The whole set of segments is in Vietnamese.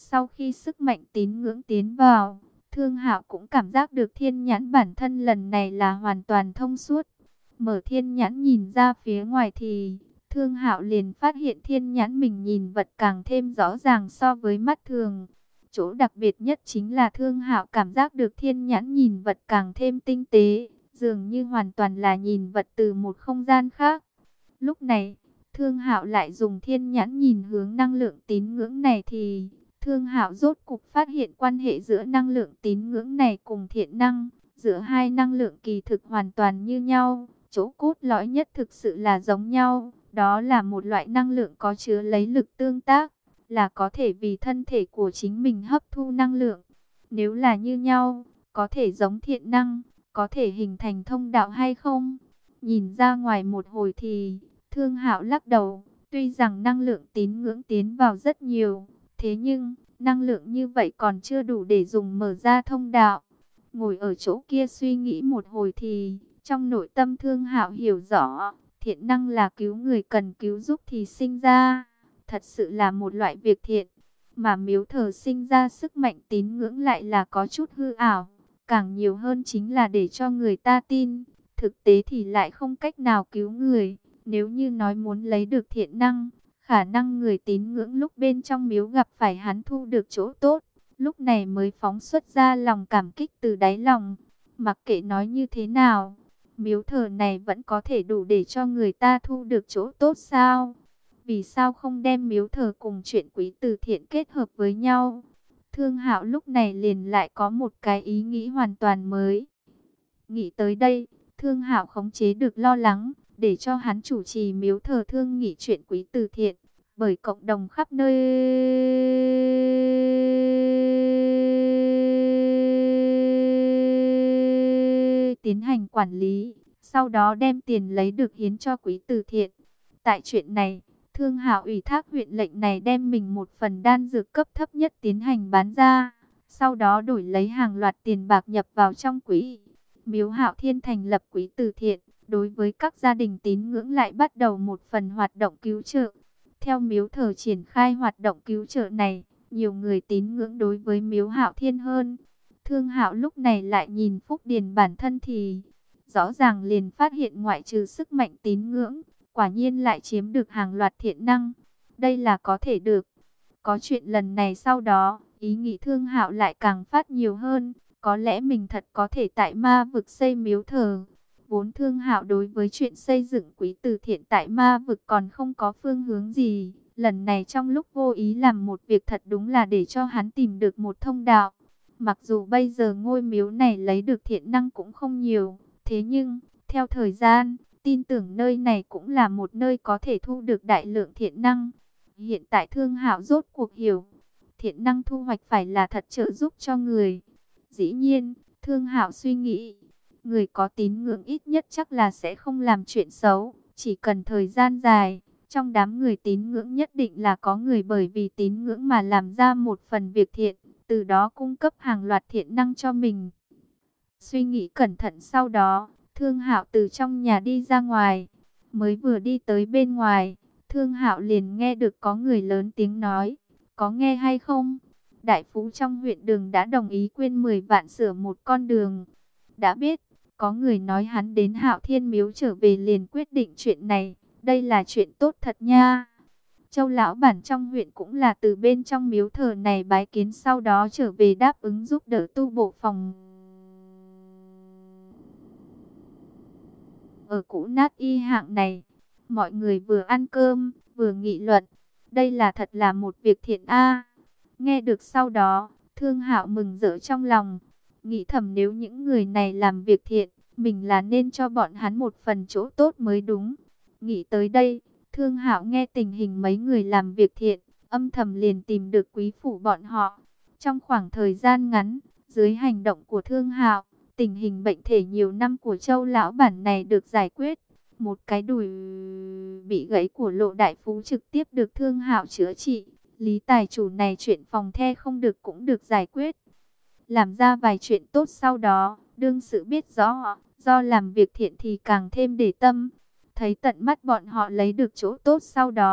Sau khi sức mạnh tín ngưỡng tiến vào, Thương Hạo cũng cảm giác được thiên nhãn bản thân lần này là hoàn toàn thông suốt. Mở thiên nhãn nhìn ra phía ngoài thì Thương Hạo liền phát hiện thiên nhãn mình nhìn vật càng thêm rõ ràng so với mắt thường. Chỗ đặc biệt nhất chính là Thương Hạo cảm giác được thiên nhãn nhìn vật càng thêm tinh tế, dường như hoàn toàn là nhìn vật từ một không gian khác. Lúc này, Thương Hạo lại dùng thiên nhãn nhìn hướng năng lượng tín ngưỡng này thì Thương Hạo rốt cục phát hiện quan hệ giữa năng lượng tín ngưỡng này cùng thiện năng, giữa hai năng lượng kỳ thực hoàn toàn như nhau, chỗ cốt lõi nhất thực sự là giống nhau, đó là một loại năng lượng có chứa lấy lực tương tác, là có thể vì thân thể của chính mình hấp thu năng lượng. Nếu là như nhau, có thể giống thiện năng, có thể hình thành thông đạo hay không? Nhìn ra ngoài một hồi thì Thương Hạo lắc đầu, tuy rằng năng lượng tín ngưỡng tiến vào rất nhiều, thế nhưng năng lượng như vậy còn chưa đủ để dùng mở ra thông đạo. Ngồi ở chỗ kia suy nghĩ một hồi thì trong nội tâm Thương Hạo hiểu rõ, thiện năng là cứu người cần cứu giúp thì sinh ra, thật sự là một loại việc thiện. Mà miếu thờ sinh ra sức mạnh tín ngưỡng lại là có chút hư ảo, càng nhiều hơn chính là để cho người ta tin, thực tế thì lại không cách nào cứu người. Nếu như nói muốn lấy được thiện năng, khả năng người tín ngưỡng lúc bên trong miếu gặp phải hắn thu được chỗ tốt, lúc này mới phóng xuất ra lòng cảm kích từ đáy lòng. Mặc kệ nói như thế nào, miếu thờ này vẫn có thể đủ để cho người ta thu được chỗ tốt sao? Vì sao không đem miếu thờ cùng chuyện quý từ thiện kết hợp với nhau? Thương Hạo lúc này liền lại có một cái ý nghĩ hoàn toàn mới. Nghĩ tới đây, Thương Hạo khống chế được lo lắng, để cho hắn chủ trì miếu thờ thương nghị chuyện quý từ thiện, bởi cộng đồng khắp nơi tiến hành quản lý, sau đó đem tiền lấy được hiến cho quý từ thiện. Tại chuyện này, Thương Hạo ủy thác huyện lệnh này đem mình một phần đan dược cấp thấp nhất tiến hành bán ra, sau đó đổi lấy hàng loạt tiền bạc nhập vào trong quỹ. Miếu Hạo Thiên thành lập quỹ từ thiện, đối với các gia đình tín ngưỡng lại bắt đầu một phần hoạt động cứu trợ. Theo miếu thờ triển khai hoạt động cứu trợ này, nhiều người tín ngưỡng đối với miếu Hạo Thiên hơn. Thương Hạo lúc này lại nhìn Phúc Điền bản thân thì rõ ràng liền phát hiện ngoại trừ sức mạnh tín ngưỡng, quả nhiên lại chiếm được hàng loạt thiện năng. Đây là có thể được. Có chuyện lần này sau đó, ý nghĩ Thương Hạo lại càng phát nhiều hơn. Có lẽ mình thật có thể tại ma vực xây miếu thờ. Vốn Thương Hạo đối với chuyện xây dựng quỹ từ thiện tại ma vực còn không có phương hướng gì. Lần này trong lúc vô ý làm một việc thật đúng là để cho hắn tìm được một thông đạo. Mặc dù bây giờ ngôi miếu này lấy được thiện năng cũng không nhiều, thế nhưng theo thời gian, tin tưởng nơi này cũng là một nơi có thể thu được đại lượng thiện năng. Hiện tại Thương Hạo rốt cuộc hiểu, thiện năng thu hoạch phải là thật trợ giúp cho người. Dĩ nhiên, Thương Hạo suy nghĩ, người có tín ngưỡng ít nhất chắc là sẽ không làm chuyện xấu, chỉ cần thời gian dài. Trong đám người tín ngưỡng nhất định là có người bởi vì tín ngưỡng mà làm ra một phần việc thiện, từ đó cung cấp hàng loạt thiện năng cho mình. Suy nghĩ cẩn thận sau đó, Thương Hạo từ trong nhà đi ra ngoài. Mới vừa đi tới bên ngoài, Thương Hạo liền nghe được có người lớn tiếng nói, có nghe hay không? Đại phú trong huyện Đường đã đồng ý quyên 10 vạn sửa một con đường. Đã biết, có người nói hắn đến Hạo Thiên Miếu trở về liền quyết định chuyện này. Đây là chuyện tốt thật nha. Châu lão bản trong huyện cũng là từ bên trong miếu thờ này bái kiến, sau đó trở về đáp ứng giúp đỡ tu bổ phòng ở cũ nát y hạng này. Mọi người vừa ăn cơm, vừa nghị luận. Đây là thật là một việc thiện a. Nghe được sau đó, Thương Hạo mừng rỡ trong lòng. Nghĩ thầm nếu những người này làm việc thiện, mình là nên cho bọn hắn một phần chỗ tốt mới đúng. Nghĩ tới đây, Thương Hạo nghe tình hình mấy người làm việc thiện, âm thầm liền tìm được quý phủ bọn họ. Trong khoảng thời gian ngắn, dưới hành động của Thương Hạo, tình hình bệnh thể nhiều năm của Châu lão bản này được giải quyết. Một cái đùi bị gãy của Lộ đại phú trực tiếp được Thương Hạo chữa trị. Lý tài chủ này chuyện phòng the không được cũng được giải quyết. Làm ra vài chuyện tốt sau đó, đương sự biết rõ, do làm việc thiện thì càng thêm để tâm. Thấy tận mắt bọn họ lấy được chỗ tốt sau đó,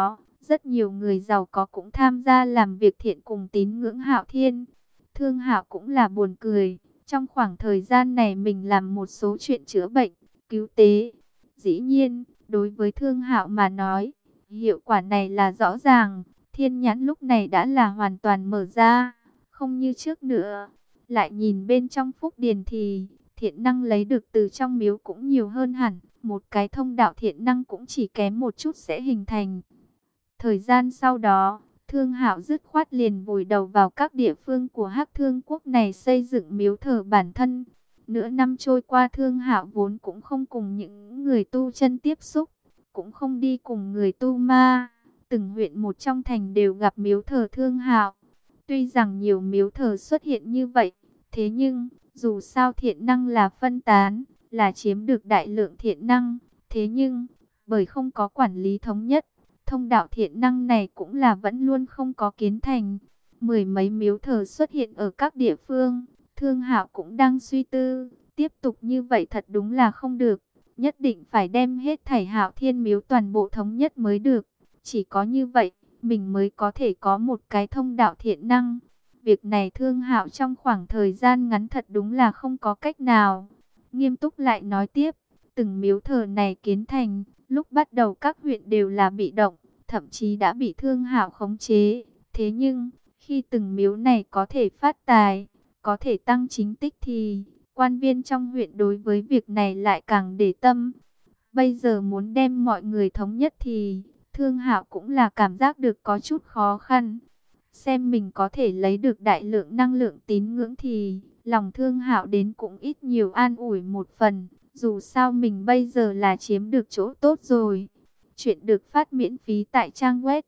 Rất nhiều người giàu có cũng tham gia làm việc thiện cùng tín ngưỡng Hạo Thiên. Thương Hạo cũng là buồn cười, trong khoảng thời gian này mình làm một số chuyện chữa bệnh, cứu tế. Dĩ nhiên, đối với Thương Hạo mà nói, hiệu quả này là rõ ràng, thiên nhãn lúc này đã là hoàn toàn mở ra, không như trước nữa. Lại nhìn bên trong phúc điền thì thiện năng lấy được từ trong miếu cũng nhiều hơn hẳn, một cái thông đạo thiện năng cũng chỉ kém một chút sẽ hình thành. Thời gian sau đó, Thương Hạo dứt khoát liền vùi đầu vào các địa phương của Hắc Thương quốc này xây dựng miếu thờ bản thân. Nửa năm trôi qua, Thương Hạo vốn cũng không cùng những người tu chân tiếp xúc, cũng không đi cùng người tu ma. Từng huyện một trong thành đều gặp miếu thờ Thương Hạo. Tuy rằng nhiều miếu thờ xuất hiện như vậy, thế nhưng dù sao thiện năng là phân tán, là chiếm được đại lượng thiện năng. Thế nhưng bởi không có quản lý thống nhất, thông đạo thiện năng này cũng là vẫn luôn không có kiến thành. Mười mấy miếu thờ xuất hiện ở các địa phương. Thương Hạo cũng đang suy tư, tiếp tục như vậy thật đúng là không được. Nhất định phải đem hết thảy Hạo Thiên miếu toàn bộ thống nhất mới được. Chỉ có như vậy, mình mới có thể có một cái thông đạo thiện năng. Việc này Thương Hạo trong khoảng thời gian ngắn thật đúng là không có cách nào. Nghiêm túc lại nói tiếp, từng miếu thờ này kiến thành, lúc bắt đầu các huyện đều là bị động, thậm chí đã bị Thương Hạo khống chế. Thế nhưng, khi từng miếu này có thể phát tài, có thể tăng chính tích thì quan viên trong huyện đối với việc này lại càng để tâm. Bây giờ muốn đem mọi người thống nhất thì Thương Hạo cũng là cảm giác được có chút khó khăn. Xem mình có thể lấy được đại lượng năng lượng tín ngưỡng thì lòng Thương Hạo đến cũng ít nhiều an ủi một phần. Dù sao mình bây giờ là chiếm được chỗ tốt rồi. Chuyện được phát miễn phí tại trang web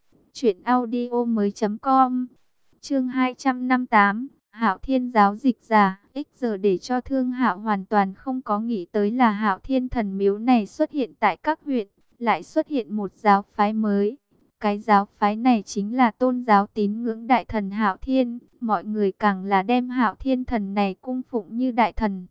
truyệnaudiomoi.com. Chương 258, Hạo Thiên giáo dịch giả. Giờ để cho Thương Hạo hoàn toàn không có nghĩ tới là Hạo Thiên thần miếu này xuất hiện tại các huyện, lại xuất hiện một giáo phái mới. Cái giáo phái này chính là tôn giáo tín ngưỡng đại thần Hạo Thiên, mọi người càng là đem Hạo Thiên thần này cung phụng như đại thần.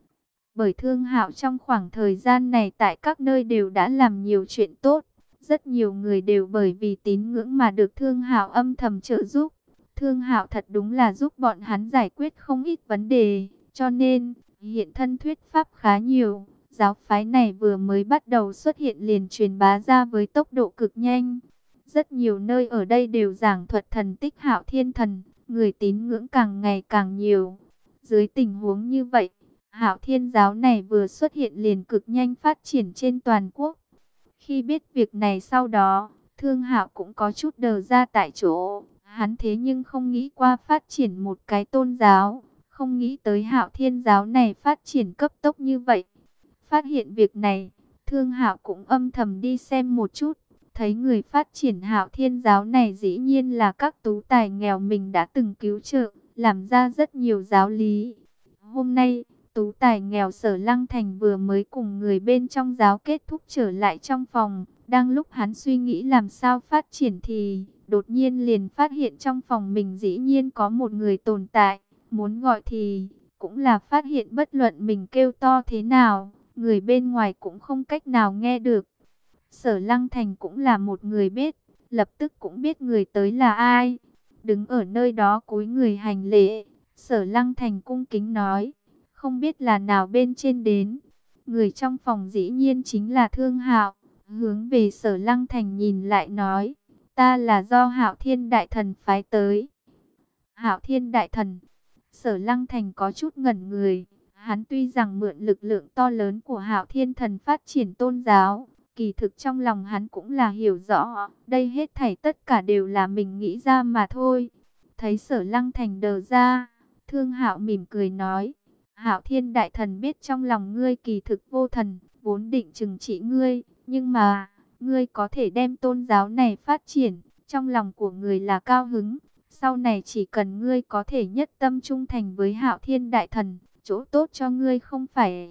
Bởi Thương Hạo trong khoảng thời gian này tại các nơi đều đã làm nhiều chuyện tốt, rất nhiều người đều bởi vì tín ngưỡng mà được Thương Hạo âm thầm trợ giúp. Thương Hạo thật đúng là giúp bọn hắn giải quyết không ít vấn đề, cho nên hiện thân thuyết pháp khá nhiều. Giáo phái này vừa mới bắt đầu xuất hiện liền truyền bá ra với tốc độ cực nhanh. Rất nhiều nơi ở đây đều giảng thuật thần tích Hạo Thiên thần, người tín ngưỡng càng ngày càng nhiều. Dưới tình huống như vậy, Hạo Thiên giáo này vừa xuất hiện liền cực nhanh phát triển trên toàn quốc. Khi biết việc này sau đó, Thương Hạo cũng có chút đờ ra tại chỗ. Hắn thế nhưng không nghĩ qua phát triển một cái tôn giáo, không nghĩ tới Hạo Thiên giáo này phát triển cấp tốc như vậy. Phát hiện việc này, Thương Hạo cũng âm thầm đi xem một chút, thấy người phát triển Hạo Thiên giáo này dĩ nhiên là các tú tài nghèo mình đã từng cứu trợ, làm ra rất nhiều giáo lý. Hôm nay, tú tài nghèo Sở Lăng Thành vừa mới cùng người bên trong giáo kết thúc trở lại trong phòng. Đang lúc hắn suy nghĩ làm sao phát triển thì đột nhiên liền phát hiện trong phòng mình dĩ nhiên có một người tồn tại. Muốn gọi thì cũng là phát hiện bất luận mình kêu to thế nào, người bên ngoài cũng không cách nào nghe được. Sở Lăng Thành cũng là một người biết, lập tức cũng biết người tới là ai. Đứng ở nơi đó cúi người hành lễ, Sở Lăng Thành cung kính nói, không biết là nào bên trên đến. Người trong phòng dĩ nhiên chính là Thương Hạo, hướng về Sở Lăng Thành nhìn lại nói, ta là do Hạo Thiên đại thần phái tới. Hạo Thiên đại thần? Sở Lăng Thành có chút ngẩn người. Hắn tuy rằng mượn lực lượng to lớn của Hạo Thiên thần phát triển tôn giáo, kỳ thực trong lòng hắn cũng là hiểu rõ, đây hết thảy tất cả đều là mình nghĩ ra mà thôi. Thấy Sở Lăng Thành đờ ra, Thương Hạo mỉm cười nói, Hạo Thiên đại thần biết trong lòng ngươi kỳ thực vô thần, vốn định trừng trị ngươi, nhưng mà ngươi có thể đem tôn giáo này phát triển, trong lòng của người là cao hứng. Sau này chỉ cần ngươi có thể nhất tâm trung thành với Hạo Thiên đại thần, chỗ tốt cho ngươi không phải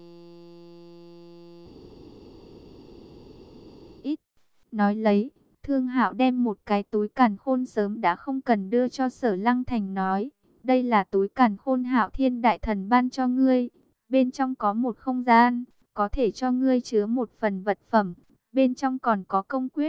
ít. Nói lấy, Thương Hạo đem một cái túi càn khôn sớm đã không cần đưa cho Sở Lăng Thành nói, đây là túi càn khôn Hạo Thiên đại thần ban cho ngươi, bên trong có một không gian, có thể cho ngươi chứa một phần vật phẩm, bên trong còn có công quyết,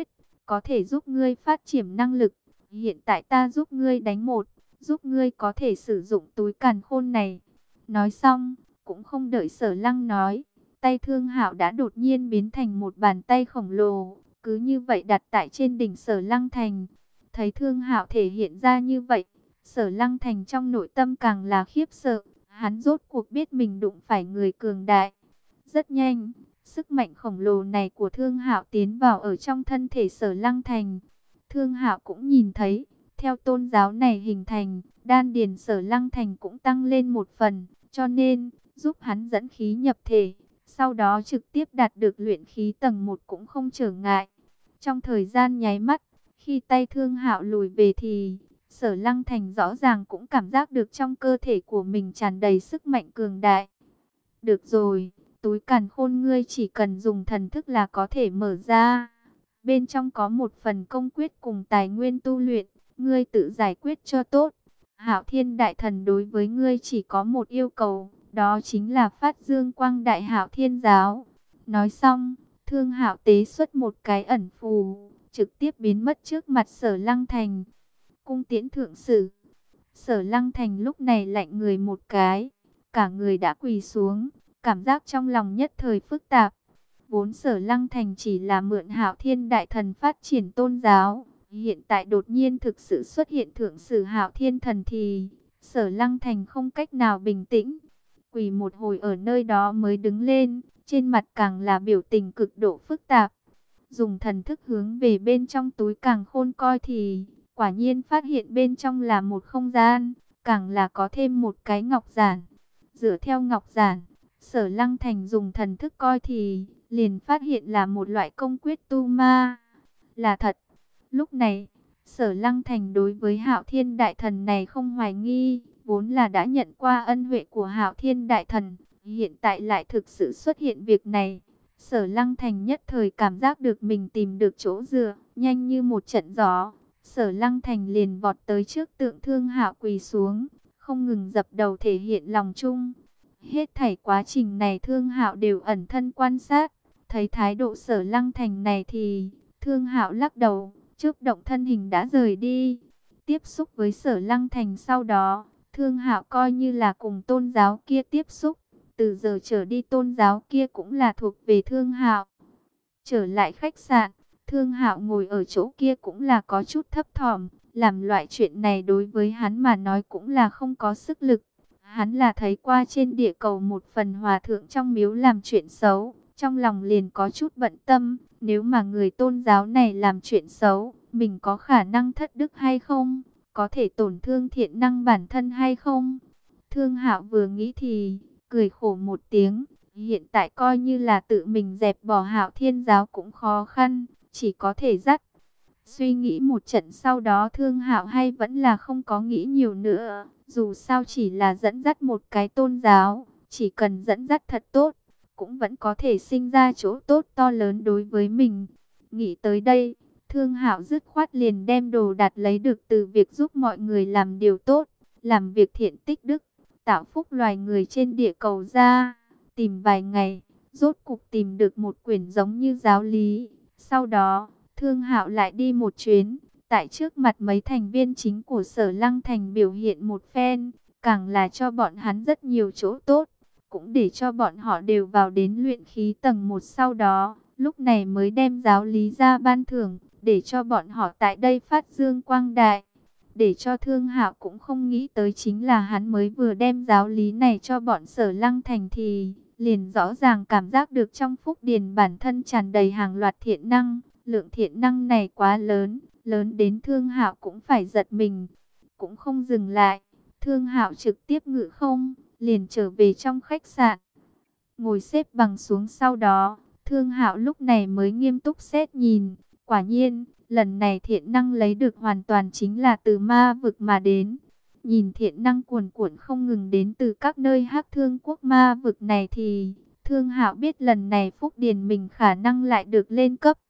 có thể giúp ngươi phát triển năng lực. Hiện tại ta giúp ngươi đánh một, giúp ngươi có thể sử dụng túi càn khôn này. Nói xong, cũng không đợi Sở Lăng nói, tay Thương Hạo đã đột nhiên biến thành một bàn tay khổng lồ, cứ như vậy đặt tại trên đỉnh Sở Lăng Thành. Thấy Thương Hạo thể hiện ra như vậy, Sở Lăng Thành trong nội tâm càng là khiếp sợ, hắn rốt cuộc biết mình đụng phải người cường đại. Rất nhanh, sức mạnh khổng lồ này của Thương Hạo tiến vào ở trong thân thể Sở Lăng Thành. Thương Hạo cũng nhìn thấy, theo tôn giáo này hình thành, đan điền Sở Lăng Thành cũng tăng lên một phần, cho nên giúp hắn dẫn khí nhập thể, sau đó trực tiếp đạt được luyện khí tầng 1 cũng không trở ngại. Trong thời gian nháy mắt, khi tay Thương Hạo lùi về thì Sở Lăng Thành rõ ràng cũng cảm giác được trong cơ thể của mình tràn đầy sức mạnh cường đại. Được rồi, túi càn khôn ngươi chỉ cần dùng thần thức là có thể mở ra. Bên trong có một phần công quyết cùng tài nguyên tu luyện, ngươi tự giải quyết cho tốt. Hạo Thiên Đại Thần đối với ngươi chỉ có một yêu cầu, đó chính là phát dương quang đại Hạo Thiên giáo. Nói xong, Thương Hạo tế xuất một cái ẩn phù, trực tiếp biến mất trước mặt Sở Lăng Thành. Cung tiễn thượng sử. Sở Lăng Thành lúc này lạnh người một cái, cả người đã quỳ xuống, cảm giác trong lòng nhất thời phức tạp. Vốn Sở Lăng Thành chỉ là mượn Hạo Thiên Đại Thần phát triển tôn giáo, hiện tại đột nhiên thực sự xuất hiện thượng sử Hạo Thiên Thần thì Sở Lăng Thành không cách nào bình tĩnh. Quỳ một hồi ở nơi đó mới đứng lên, trên mặt càng là biểu tình cực độ phức tạp. Dùng thần thức hướng về bên trong túi càn khôn coi thì quả nhiên phát hiện bên trong là một không gian, càng là có thêm một cái ngọc giản. Dựa theo ngọc giản, Sở Lăng Thành dùng thần thức coi thì liền phát hiện là một loại công quyết tu ma. Là thật. Lúc này, Sở Lăng Thành đối với Hạo Thiên Đại Thần này không hoài nghi, vốn là đã nhận qua ân huệ của Hạo Thiên Đại Thần, hiện tại lại thực sự xuất hiện việc này. Sở Lăng Thành nhất thời cảm giác được mình tìm được chỗ dựa, nhanh như một trận gió. Sở Lăng Thành liền vọt tới trước tượng Thương Hạo quỳ xuống, không ngừng dập đầu thể hiện lòng chung. Hết thảy quá trình này Thương Hạo đều ẩn thân quan sát, thấy thái độ Sở Lăng Thành này thì Thương Hạo lắc đầu, chớp động thân hình đã rời đi. Tiếp xúc với Sở Lăng Thành sau đó, Thương Hạo coi như là cùng tôn giáo kia tiếp xúc, từ giờ trở đi tôn giáo kia cũng là thuộc về Thương Hạo. Trở lại khách sạn, Thương Hạo ngồi ở chỗ kia cũng là có chút thấp thỏm, làm loại chuyện này đối với hắn mà nói cũng là không có sức lực. Hắn là thấy qua trên địa cầu một phần hòa thượng trong miếu làm chuyện xấu, trong lòng liền có chút bận tâm, nếu mà người tôn giáo này làm chuyện xấu, mình có khả năng thất đức hay không? Có thể tổn thương thiện năng bản thân hay không? Thương Hạo vừa nghĩ thì cười khổ một tiếng, hiện tại coi như là tự mình dẹp bỏ Hạo Thiên giáo cũng khó khăn, chỉ có thể dắt. Suy nghĩ một trận sau đó Thương Hạo hay vẫn là không có nghĩ nhiều nữa, dù sao chỉ là dẫn dắt một cái tôn giáo, chỉ cần dẫn dắt thật tốt, cũng vẫn có thể sinh ra chỗ tốt to lớn đối với mình. Nghĩ tới đây, Thương Hạo dứt khoát liền đem đồ đạc lấy được từ việc giúp mọi người làm điều tốt, làm việc thiện tích đức, tạo phúc loài người trên địa cầu ra. Tìm vài ngày, rốt cục tìm được một quyển giống như giáo lý. Sau đó, Thương Hạo lại đi một chuyến, tại trước mặt mấy thành viên chính của Sở Lăng Thành biểu hiện một phen, càng là cho bọn hắn rất nhiều chỗ tốt, cũng để cho bọn họ đều vào đến luyện khí tầng 1 sau đó, lúc này mới đem giáo lý ra ban thưởng, để cho bọn họ tại đây phát dương quang đại. Để cho Thương Hạo cũng không nghĩ tới chính là hắn mới vừa đem giáo lý này cho bọn Sở Lăng Thành thì liền rõ ràng cảm giác được trong phúc điền bản thân tràn đầy hàng loạt thiện năng. Lượng thiện năng này quá lớn, lớn đến Thương Hạo cũng phải giật mình. Cũng không dừng lại, Thương Hạo trực tiếp ngự không, liền trở về trong khách sạn. Ngồi xếp bằng xuống sau đó, Thương Hạo lúc này mới nghiêm túc xét nhìn. Quả nhiên, lần này thiện năng lấy được hoàn toàn chính là từ ma vực mà đến. Nhìn thiện năng cuồn cuộn không ngừng đến từ các nơi Hắc Thương quốc ma vực này thì Thương Hạo biết lần này phúc điền mình khả năng lại được lên cấp.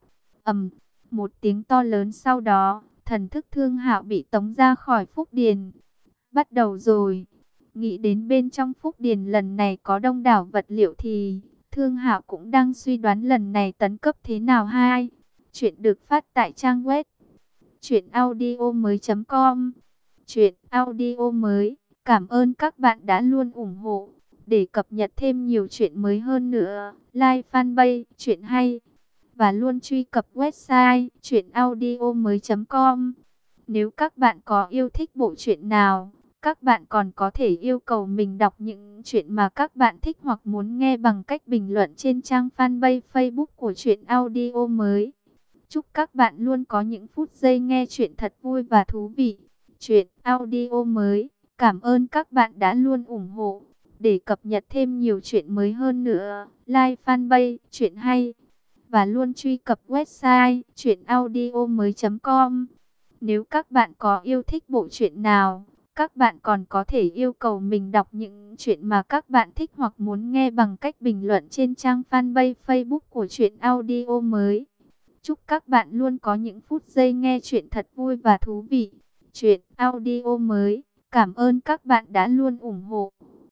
Một tiếng to lớn sau đó, thần thức Thương Hạo bị tống ra khỏi phúc điền. Bắt đầu rồi. Nghĩ đến bên trong phúc điền lần này có đông đảo vật liệu thì Thương Hạo cũng đang suy đoán lần này tấn cấp thế nào hay. Chuyện được phát tại trang web truyệnaudiomoi.com. Truyện audio mới. Cảm ơn các bạn đã luôn ủng hộ. Để cập nhật thêm nhiều chuyện mới hơn nữa, like fanpage Chuyện Hay và luôn truy cập website truyệnaudiomoi.com. Nếu các bạn có yêu thích bộ truyện nào, các bạn còn có thể yêu cầu mình đọc những chuyện mà các bạn thích hoặc muốn nghe bằng cách bình luận trên trang fanpage Facebook của Truyện Audio Mới. Chúc các bạn luôn có những phút giây nghe chuyện thật vui và thú vị. Truyện Audio Mới. Cảm ơn các bạn đã luôn ủng hộ. Để cập nhật thêm nhiều chuyện mới hơn nữa, like fanpage Chuyện Hay và luôn truy cập website truyệnaudiomoi.com. Nếu các bạn có yêu thích bộ truyện nào, các bạn còn có thể yêu cầu mình đọc những chuyện mà các bạn thích hoặc muốn nghe bằng cách bình luận trên trang fanpage Facebook của Truyện Audio Mới. Chúc các bạn luôn có những phút giây nghe chuyện thật vui và thú vị. Truyện Audio Mới. Cảm ơn các bạn đã luôn ủng hộ.